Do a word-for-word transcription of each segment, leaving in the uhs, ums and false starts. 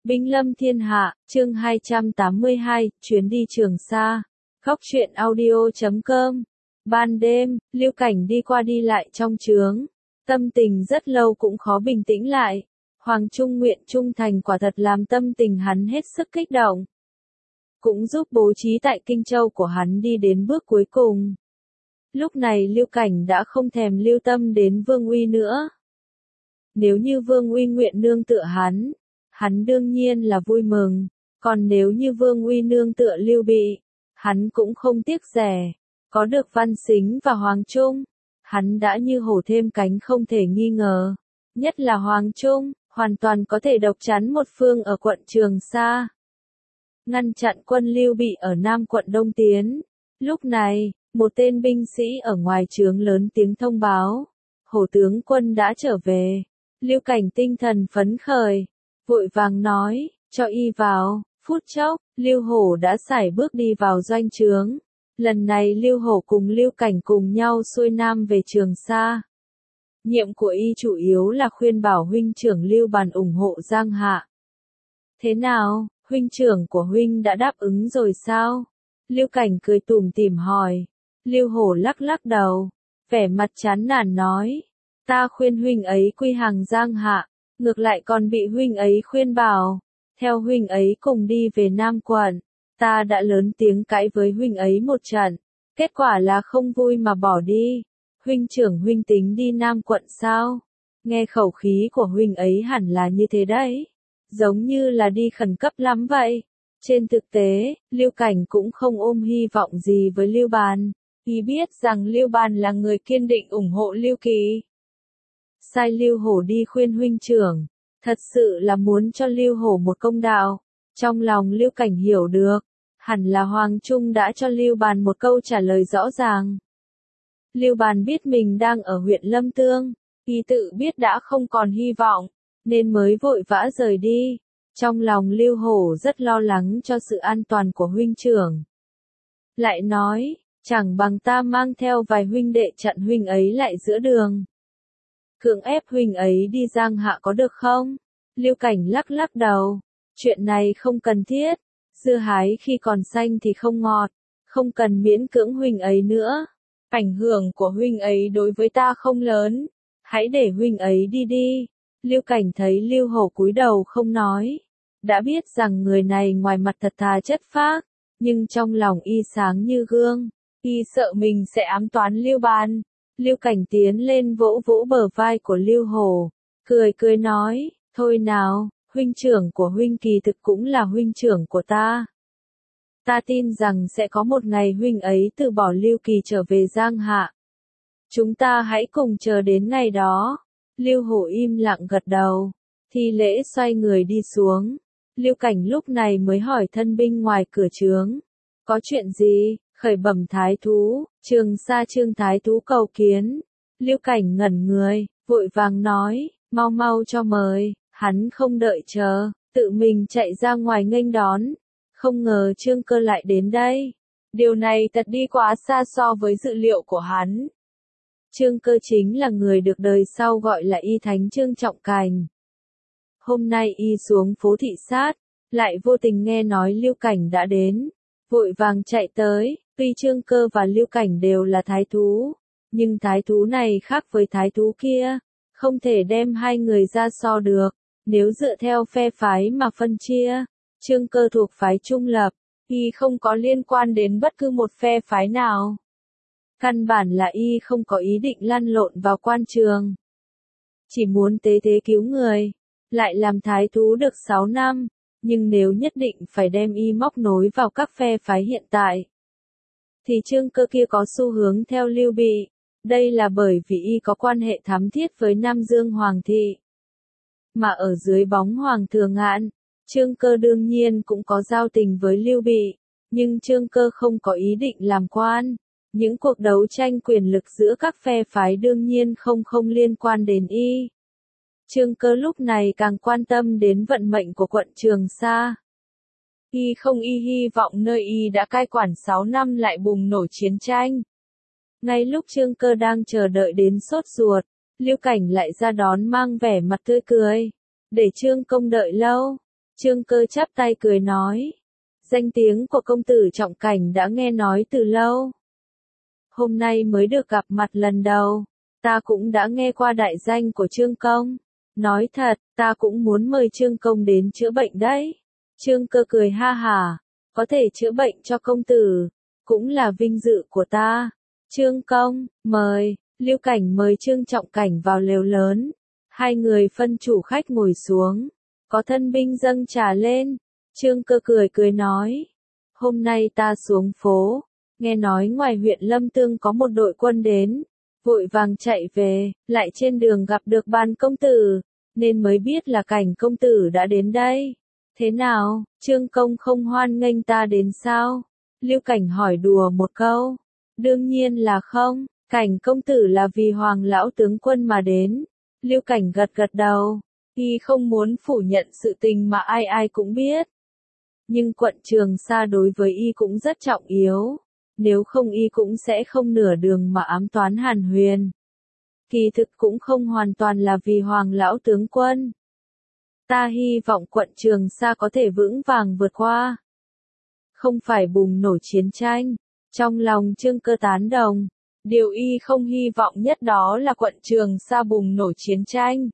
Binh lâm thiên hạ, chương hai trăm tám mươi hai, chuyến đi Trường Sa. Góc truyện audio chấm com. Ban đêm, Lưu Cảnh đi qua đi lại trong trướng. Tâm tình rất lâu cũng khó bình tĩnh lại. Hoàng Trung nguyện trung thành quả thật làm tâm tình hắn hết sức kích động. Cũng giúp bố trí tại Kinh Châu của hắn đi đến bước cuối cùng. Lúc này Lưu Cảnh đã không thèm lưu tâm đến Vương Uy nữa. Nếu như Vương Uy nguyện nương tựa hắn, hắn đương nhiên là vui mừng, còn nếu như Vương Uy nương tựa Lưu Bị, hắn cũng không tiếc rẻ. Có được Văn Sính và Hoàng Trung, hắn đã như hổ thêm cánh không thể nghi ngờ. Nhất là Hoàng Trung, hoàn toàn có thể độc chắn một phương ở quận Trường Sa. Ngăn chặn quân Lưu Bị ở Nam quận Đông tiến. Lúc này, một tên binh sĩ ở ngoài trướng lớn tiếng thông báo. Hổ tướng quân đã trở về. Lưu Cảnh tinh thần phấn khởi, vội vàng nói, cho y vào. Phút chốc, Lưu Hổ đã sải bước đi vào doanh trướng. Lần này Lưu Hổ cùng Lưu Cảnh cùng nhau xuôi nam về Trường Sa. Nhiệm của y chủ yếu là khuyên bảo huynh trưởng Lưu Bàn ủng hộ Giang Hạ. Thế nào, huynh trưởng của huynh đã đáp ứng rồi sao? Lưu Cảnh cười tủm tỉm hỏi. Lưu Hổ lắc lắc đầu, vẻ mặt chán nản nói, ta khuyên huynh ấy quy hàng Giang Hạ, ngược lại còn bị huynh ấy khuyên bảo, theo huynh ấy cùng đi về Nam quận. Ta đã lớn tiếng cãi với huynh ấy một trận, kết quả là không vui mà bỏ đi. Huynh trưởng huynh tính đi Nam quận sao? Nghe khẩu khí của huynh ấy hẳn là như thế đấy, giống như là đi khẩn cấp lắm vậy. Trên thực tế, Lưu Cảnh cũng không ôm hy vọng gì với Lưu Bàn, y biết rằng Lưu Bàn là người kiên định ủng hộ Lưu Kỳ. Sai Lưu Hổ đi khuyên huynh trưởng, thật sự là muốn cho Lưu Hổ một công đạo. Trong lòng Lưu Cảnh hiểu được, hẳn là Hoàng Trung đã cho Lưu Bàn một câu trả lời rõ ràng. Lưu Bàn biết mình đang ở huyện Lâm Tương, y tự biết đã không còn hy vọng, nên mới vội vã rời đi. Trong lòng Lưu Hổ rất lo lắng cho sự an toàn của huynh trưởng. Lại nói, chẳng bằng ta mang theo vài huynh đệ chặn huynh ấy lại giữa đường. Cưỡng ép huynh ấy đi Giang Hạ có được không? Lưu Cảnh lắc lắc đầu. Chuyện này không cần thiết. Dưa hái khi còn xanh thì không ngọt. Không cần miễn cưỡng huynh ấy nữa. Ảnh hưởng của huynh ấy đối với ta không lớn. Hãy để huynh ấy đi đi. Lưu Cảnh thấy Lưu Hổ cúi đầu không nói. Đã biết rằng người này ngoài mặt thật thà chất phác, nhưng trong lòng y sáng như gương. Y sợ mình sẽ ám toán Lưu Bàn. Lưu Cảnh tiến lên vỗ vỗ bờ vai của Lưu Hổ, cười cười nói, thôi nào, huynh trưởng của huynh kỳ thực cũng là huynh trưởng của ta. Ta tin rằng sẽ có một ngày huynh ấy từ bỏ Lưu Kỳ trở về Giang Hạ. Chúng ta hãy cùng chờ đến ngày đó. Lưu Hổ im lặng gật đầu, thi lễ xoay người đi xuống. Lưu Cảnh lúc này mới hỏi thân binh ngoài cửa trướng, có chuyện gì? Khởi bẩm thái thú, Trường Sa Trương thái thú cầu kiến. Lưu Cảnh ngẩn người, vội vàng nói, mau mau cho mời. Hắn không đợi chờ, tự mình chạy ra ngoài nghênh đón. Không ngờ Trương Cơ lại đến đây. Điều này thật đi quá xa so với dự liệu của hắn. Trương Cơ chính là người được đời sau gọi là Y Thánh Trương Trọng Cành. Hôm nay y xuống phố thị sát, lại vô tình nghe nói Lưu Cảnh đã đến, vội vàng chạy tới. Tuy Trương Cơ và Lưu Cảnh đều là thái thú, nhưng thái thú này khác với thái thú kia, không thể đem hai người ra so được. Nếu dựa theo phe phái mà phân chia, Trương Cơ thuộc phái trung lập, y không có liên quan đến bất cứ một phe phái nào. Căn bản là y không có ý định lăn lộn vào quan trường, chỉ muốn tế thế cứu người. Lại làm thái thú được sáu năm, nhưng nếu nhất định phải đem y móc nối vào các phe phái hiện tại, thì Trương Cơ kia có xu hướng theo Lưu Bị. Đây là bởi vì y có quan hệ thắm thiết với Nam Dương Hoàng thị. Mà ở dưới bóng Hoàng Thừa Ngạn, Trương Cơ đương nhiên cũng có giao tình với Lưu Bị, nhưng Trương Cơ không có ý định làm quan. Những cuộc đấu tranh quyền lực giữa các phe phái đương nhiên không không liên quan đến y. Trương Cơ lúc này càng quan tâm đến vận mệnh của quận Trường Sa. Y không y hy vọng nơi y đã cai quản sáu năm lại bùng nổ chiến tranh. Ngay lúc Trương Cơ đang chờ đợi đến sốt ruột, Lưu Cảnh lại ra đón mang vẻ mặt tươi cười. Để Trương công đợi lâu. Trương Cơ chắp tay cười nói. Danh tiếng của công tử Trọng Cảnh đã nghe nói từ lâu. Hôm nay mới được gặp mặt lần đầu, ta cũng đã nghe qua đại danh của Trương Công. Nói thật, ta cũng muốn mời Trương Công đến chữa bệnh đấy. Trương Cơ cười ha hả, có thể chữa bệnh cho công tử, cũng là vinh dự của ta. Trương Công, mời, Lưu Cảnh mời Trương Trọng Cảnh vào lều lớn. Hai người phân chủ khách ngồi xuống, có thân binh dâng trà lên. Trương Cơ cười cười nói, hôm nay ta xuống phố, nghe nói ngoài huyện Lâm Tương có một đội quân đến, vội vàng chạy về, lại trên đường gặp được Ban công tử, nên mới biết là Cảnh công tử đã đến đây. Thế nào, Trương Công không hoan nghênh ta đến sao? Lưu Cảnh hỏi đùa một câu. Đương nhiên là không, Cảnh công tử là vì Hoàng lão tướng quân mà đến. Lưu Cảnh gật gật đầu, y không muốn phủ nhận sự tình mà ai ai cũng biết. Nhưng quận Trường Sa đối với y cũng rất trọng yếu, nếu không y cũng sẽ không nửa đường mà ám toán Hàn Huyền. Kỳ thực cũng không hoàn toàn là vì Hoàng lão tướng quân. Ta hy vọng quận Trường Sa có thể vững vàng vượt qua. Không phải bùng nổ chiến tranh. Trong lòng Trương Cơ tán đồng, điều y không hy vọng nhất đó là quận Trường Sa bùng nổ chiến tranh.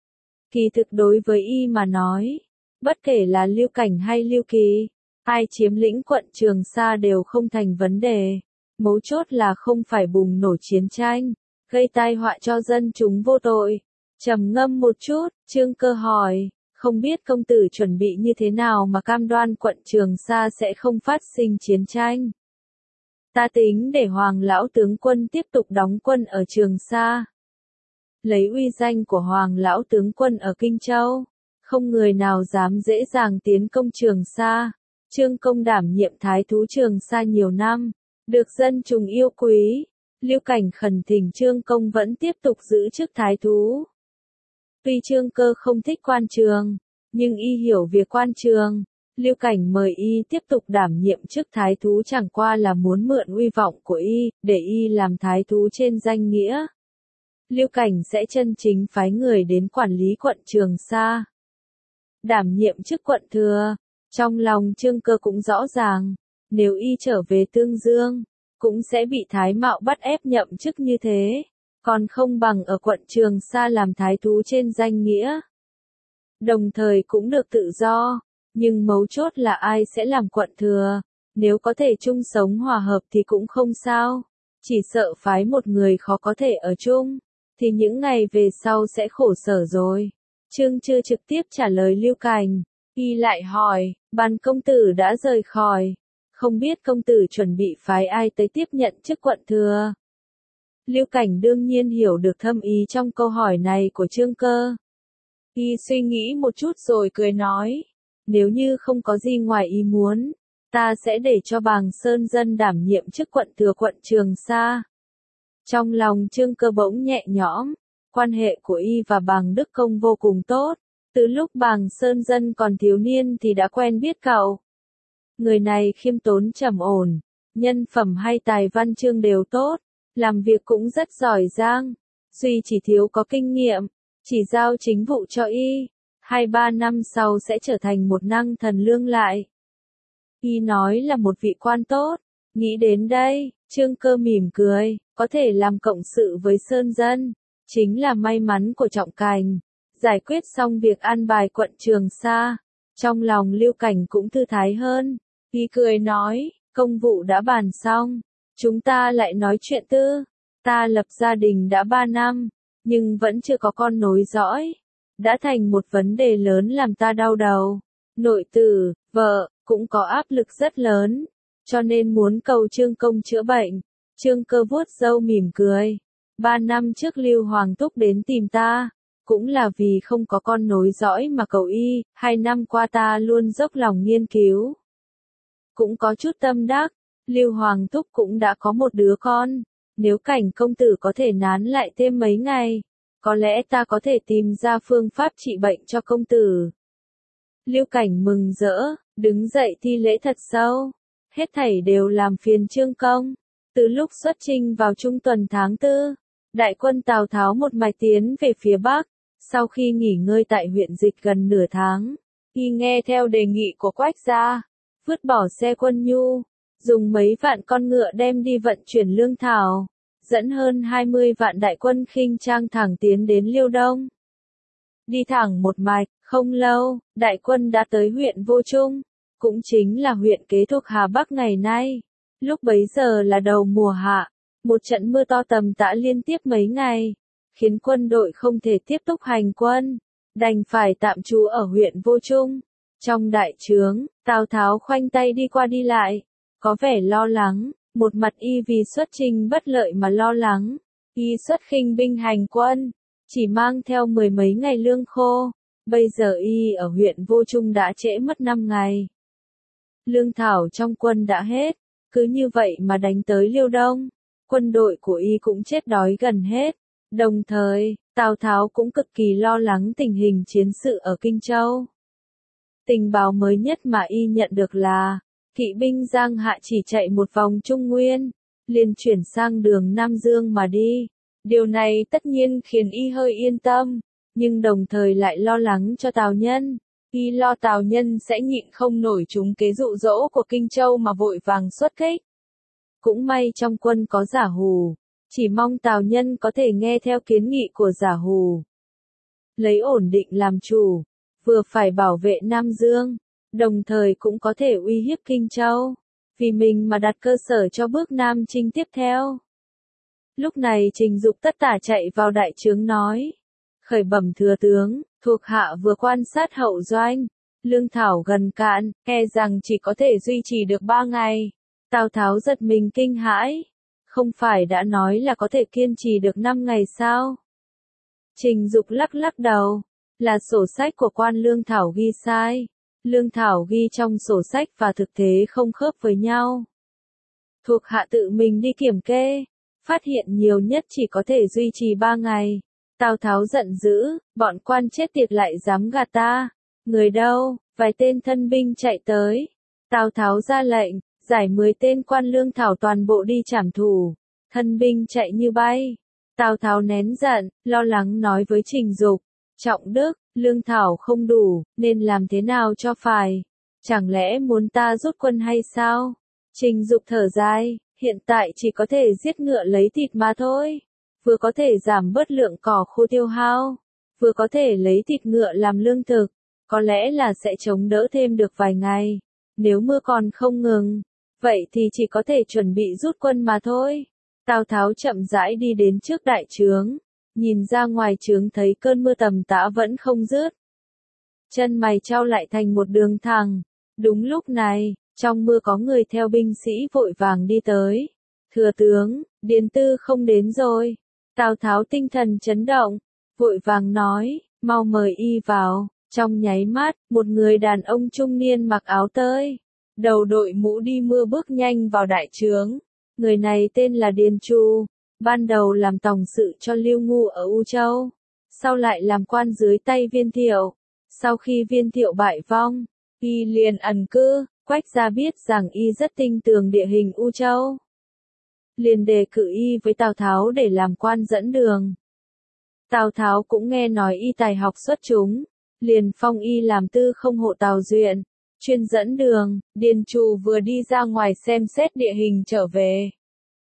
Kỳ thực đối với y mà nói, bất kể là Lưu Cảnh hay Lưu Kỳ, ai chiếm lĩnh quận Trường Sa đều không thành vấn đề. Mấu chốt là không phải bùng nổ chiến tranh, gây tai họa cho dân chúng vô tội. Trầm ngâm một chút, Trương Cơ hỏi, không biết công tử chuẩn bị như thế nào mà cam đoan quận Trường Sa sẽ không phát sinh chiến tranh. Ta tính để Hoàng lão tướng quân tiếp tục đóng quân ở Trường Sa. Lấy uy danh của Hoàng lão tướng quân ở Kinh Châu, không người nào dám dễ dàng tiến công Trường Sa. Trương Công đảm nhiệm thái thú Trường Sa nhiều năm, được dân chúng yêu quý. Lưu Cảnh khẩn thỉnh Trương Công vẫn tiếp tục giữ chức thái thú. Tuy Trương Cơ không thích quan trường, nhưng y hiểu việc quan trường. Lưu Cảnh mời y tiếp tục đảm nhiệm chức thái thú chẳng qua là muốn mượn uy vọng của y, để y làm thái thú trên danh nghĩa. Lưu Cảnh sẽ chân chính phái người đến quản lý quận Trường Sa. Đảm nhiệm chức quận thừa, trong lòng Trương Cơ cũng rõ ràng, nếu y trở về Tương Dương, cũng sẽ bị Thái Mạo bắt ép nhậm chức như thế, còn không bằng ở quận Trường Sa làm thái thú trên danh nghĩa. Đồng thời cũng được tự do, nhưng mấu chốt là ai sẽ làm quận thừa, nếu có thể chung sống hòa hợp thì cũng không sao, chỉ sợ phái một người khó có thể ở chung, thì những ngày về sau sẽ khổ sở rồi. Trương chưa trực tiếp trả lời Lưu Cảnh, y lại hỏi, Ban công tử đã rời khỏi, không biết công tử chuẩn bị phái ai tới tiếp nhận chức quận thừa. Lưu Cảnh đương nhiên hiểu được thâm ý trong câu hỏi này của Trương Cơ. Y suy nghĩ một chút rồi cười nói, nếu như không có gì ngoài ý muốn, ta sẽ để cho Bàng Sơn Dân đảm nhiệm chức quận thừa quận Trường Sa. Trong lòng Trương Cơ bỗng nhẹ nhõm, quan hệ của y và Bàng Đức Công vô cùng tốt, từ lúc Bàng Sơn Dân còn thiếu niên thì đã quen biết cậu. Người này khiêm tốn trầm ổn, nhân phẩm hay tài văn chương đều tốt, làm việc cũng rất giỏi giang, duy chỉ thiếu có kinh nghiệm, chỉ giao chính vụ cho y, hai ba năm sau sẽ trở thành một năng thần lương lại. Y nói là một vị quan tốt, nghĩ đến đây, Trương Cơ mỉm cười, có thể làm cộng sự với Sơn Dân, chính là may mắn của Trọng Cảnh. Giải quyết xong việc an bài quận Trường Sa, trong lòng Lưu Cảnh cũng thư thái hơn. Y cười nói, công vụ đã bàn xong, chúng ta lại nói chuyện tư. Ta lập gia đình đã ba năm, nhưng vẫn chưa có con nối dõi. Đã thành một vấn đề lớn làm ta đau đầu. Nội tử, vợ, cũng có áp lực rất lớn, cho nên muốn cầu Trương Công chữa bệnh. Trương Cơ vuốt râu mỉm cười. Ba năm trước Lưu Hoàng Túc đến tìm ta, cũng là vì không có con nối dõi mà cầu y, hai năm qua ta luôn dốc lòng nghiên cứu. Cũng có chút tâm đắc, Lưu Hoàng Túc cũng đã có một đứa con, nếu Cảnh công tử có thể nán lại thêm mấy ngày, có lẽ ta có thể tìm ra phương pháp trị bệnh cho công tử. Lưu Cảnh mừng rỡ, đứng dậy thi lễ thật sâu, hết thảy đều làm phiền Trương Công. Từ lúc xuất chinh vào trung tuần tháng tư, đại quân Tào Tháo một mạch tiến về phía Bắc, sau khi nghỉ ngơi tại huyện Dịch gần nửa tháng, Y nghe theo đề nghị của Quách gia, vứt bỏ xe quân nhu, dùng mấy vạn con ngựa đem đi vận chuyển lương thảo, dẫn hơn hai mươi vạn đại quân khinh trang thẳng tiến đến Liêu Đông. Đi thẳng một mạch, không lâu, đại quân đã tới huyện Vô Trung, cũng chính là huyện kế thuộc Hà Bắc ngày nay. Lúc bấy giờ là đầu mùa hạ, một trận mưa to tầm tã liên tiếp mấy ngày, khiến quân đội không thể tiếp tục hành quân, đành phải tạm trú ở huyện Vô Trung. Trong đại trướng, Tào Tháo khoanh tay đi qua đi lại, có vẻ lo lắng, một mặt y vì xuất trình bất lợi mà lo lắng, y xuất khinh binh hành quân, chỉ mang theo mười mấy ngày lương khô, bây giờ y ở huyện Vô Trung đã trễ mất năm ngày. Lương thảo trong quân đã hết, cứ như vậy mà đánh tới Liêu Đông, quân đội của y cũng chết đói gần hết. Đồng thời, Tào Tháo cũng cực kỳ lo lắng tình hình chiến sự ở Kinh Châu. Tình báo mới nhất mà y nhận được là, kỵ binh Giang Hạ chỉ chạy một vòng Trung Nguyên, liền chuyển sang đường Nam Dương mà đi. Điều này tất nhiên khiến y hơi yên tâm, nhưng đồng thời lại lo lắng cho Tào Nhân. Y lo Tào Nhân sẽ nhịn không nổi chúng kế dụ dỗ của Kinh Châu mà vội vàng xuất kích. Cũng may trong quân có Giả Hù, chỉ mong Tào Nhân có thể nghe theo kiến nghị của Giả Hù. Lấy ổn định làm chủ, vừa phải bảo vệ Nam Dương, đồng thời cũng có thể uy hiếp Kinh Châu, vì mình mà đặt cơ sở cho bước Nam chinh tiếp theo. Lúc này Trình Dục tất tả chạy vào đại trướng nói, khởi bẩm thừa tướng, thuộc hạ vừa quan sát hậu doanh, lương thảo gần cạn, e rằng chỉ có thể duy trì được ba ngày. Tào Tháo giật mình kinh hãi, không phải đã nói là có thể kiên trì được năm ngày sao? Trình Dục lắc lắc đầu, là sổ sách của quan lương thảo ghi sai, lương thảo ghi trong sổ sách và thực tế không khớp với nhau. Thuộc hạ tự mình đi kiểm kê, phát hiện nhiều nhất chỉ có thể duy trì ba ngày. Tào Tháo giận dữ, bọn quan chết tiệt lại dám gạt ta. Người đâu? Vài tên thân binh chạy tới. Tào Tháo ra lệnh, giải mười tên quan lương thảo toàn bộ đi trảm thủ. Thân binh chạy như bay. Tào Tháo nén giận, lo lắng nói với Trình Dục, Trọng Đức, lương thảo không đủ, nên làm thế nào cho phải? Chẳng lẽ muốn ta rút quân hay sao? Trình Dục thở dài, hiện tại chỉ có thể giết ngựa lấy thịt mà thôi. Vừa có thể giảm bớt lượng cỏ khô tiêu hao, vừa có thể lấy thịt ngựa làm lương thực, có lẽ là sẽ chống đỡ thêm được vài ngày. Nếu mưa còn không ngừng, vậy thì chỉ có thể chuẩn bị rút quân mà thôi. Tào Tháo chậm rãi đi đến trước đại trướng, nhìn ra ngoài trướng thấy cơn mưa tầm tã vẫn không dứt. Chân mày chau lại thành một đường thẳng. Đúng lúc này, trong mưa có người theo binh sĩ vội vàng đi tới. Thừa tướng, Điền Tư không đến rồi. Tào Tháo tinh thần chấn động, vội vàng nói, mau mời y vào. Trong nháy mắt, một người đàn ông trung niên mặc áo tơi, đầu đội mũ đi mưa bước nhanh vào đại trướng. Người này tên là Điền Chu, ban đầu làm tòng sự cho Lưu Ngu ở U Châu, sau lại làm quan dưới tay Viên Thiệu. Sau khi Viên Thiệu bại vong, y liền ẩn cư. Quách gia biết rằng y rất tinh tường địa hình U Châu, liền đề cử y với Tào Tháo để làm quan dẫn đường. Tào Tháo cũng nghe nói y tài học xuất chúng, liền phong y làm tư không hộ Tào Duyện, chuyên dẫn đường. Điền Trù vừa đi ra ngoài xem xét địa hình trở về,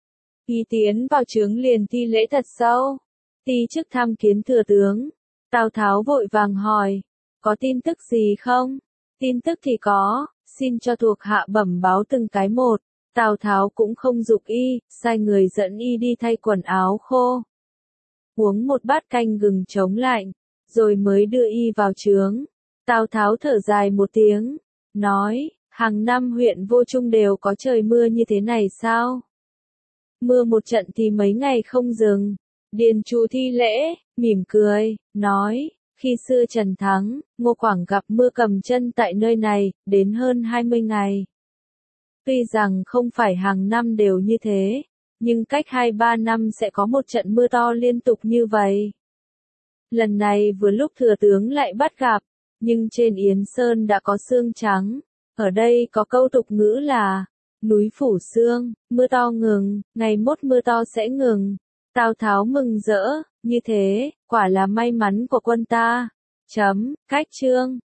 y tiến vào trướng liền thi lễ thật sâu, ti chức tham kiến thừa tướng. Tào Tháo vội vàng hỏi, có tin tức gì không? Tin tức thì có, xin cho thuộc hạ bẩm báo từng cái một. Tào Tháo cũng không giục y, sai người dẫn y đi thay quần áo khô, uống một bát canh gừng chống lạnh, rồi mới đưa y vào trướng. Tào Tháo thở dài một tiếng, nói, hàng năm huyện Vô Trung đều có trời mưa như thế này sao? Mưa một trận thì mấy ngày không dừng. Điền Trù thi lễ, mỉm cười, nói, khi xưa Trần Thắng, Ngô Quảng gặp mưa cầm chân tại nơi này, đến hơn hai mươi ngày. Tuy rằng không phải hàng năm đều như thế, nhưng cách hai ba năm sẽ có một trận mưa to liên tục như vậy. Lần này vừa lúc thừa tướng lại bắt gặp, nhưng trên Yến Sơn đã có sương trắng. Ở đây có câu tục ngữ là, núi phủ sương, mưa to ngừng, ngày mốt mưa to sẽ ngừng. Tào Tháo mừng rỡ, như thế, quả là may mắn của quân ta. Chấm, cách chương.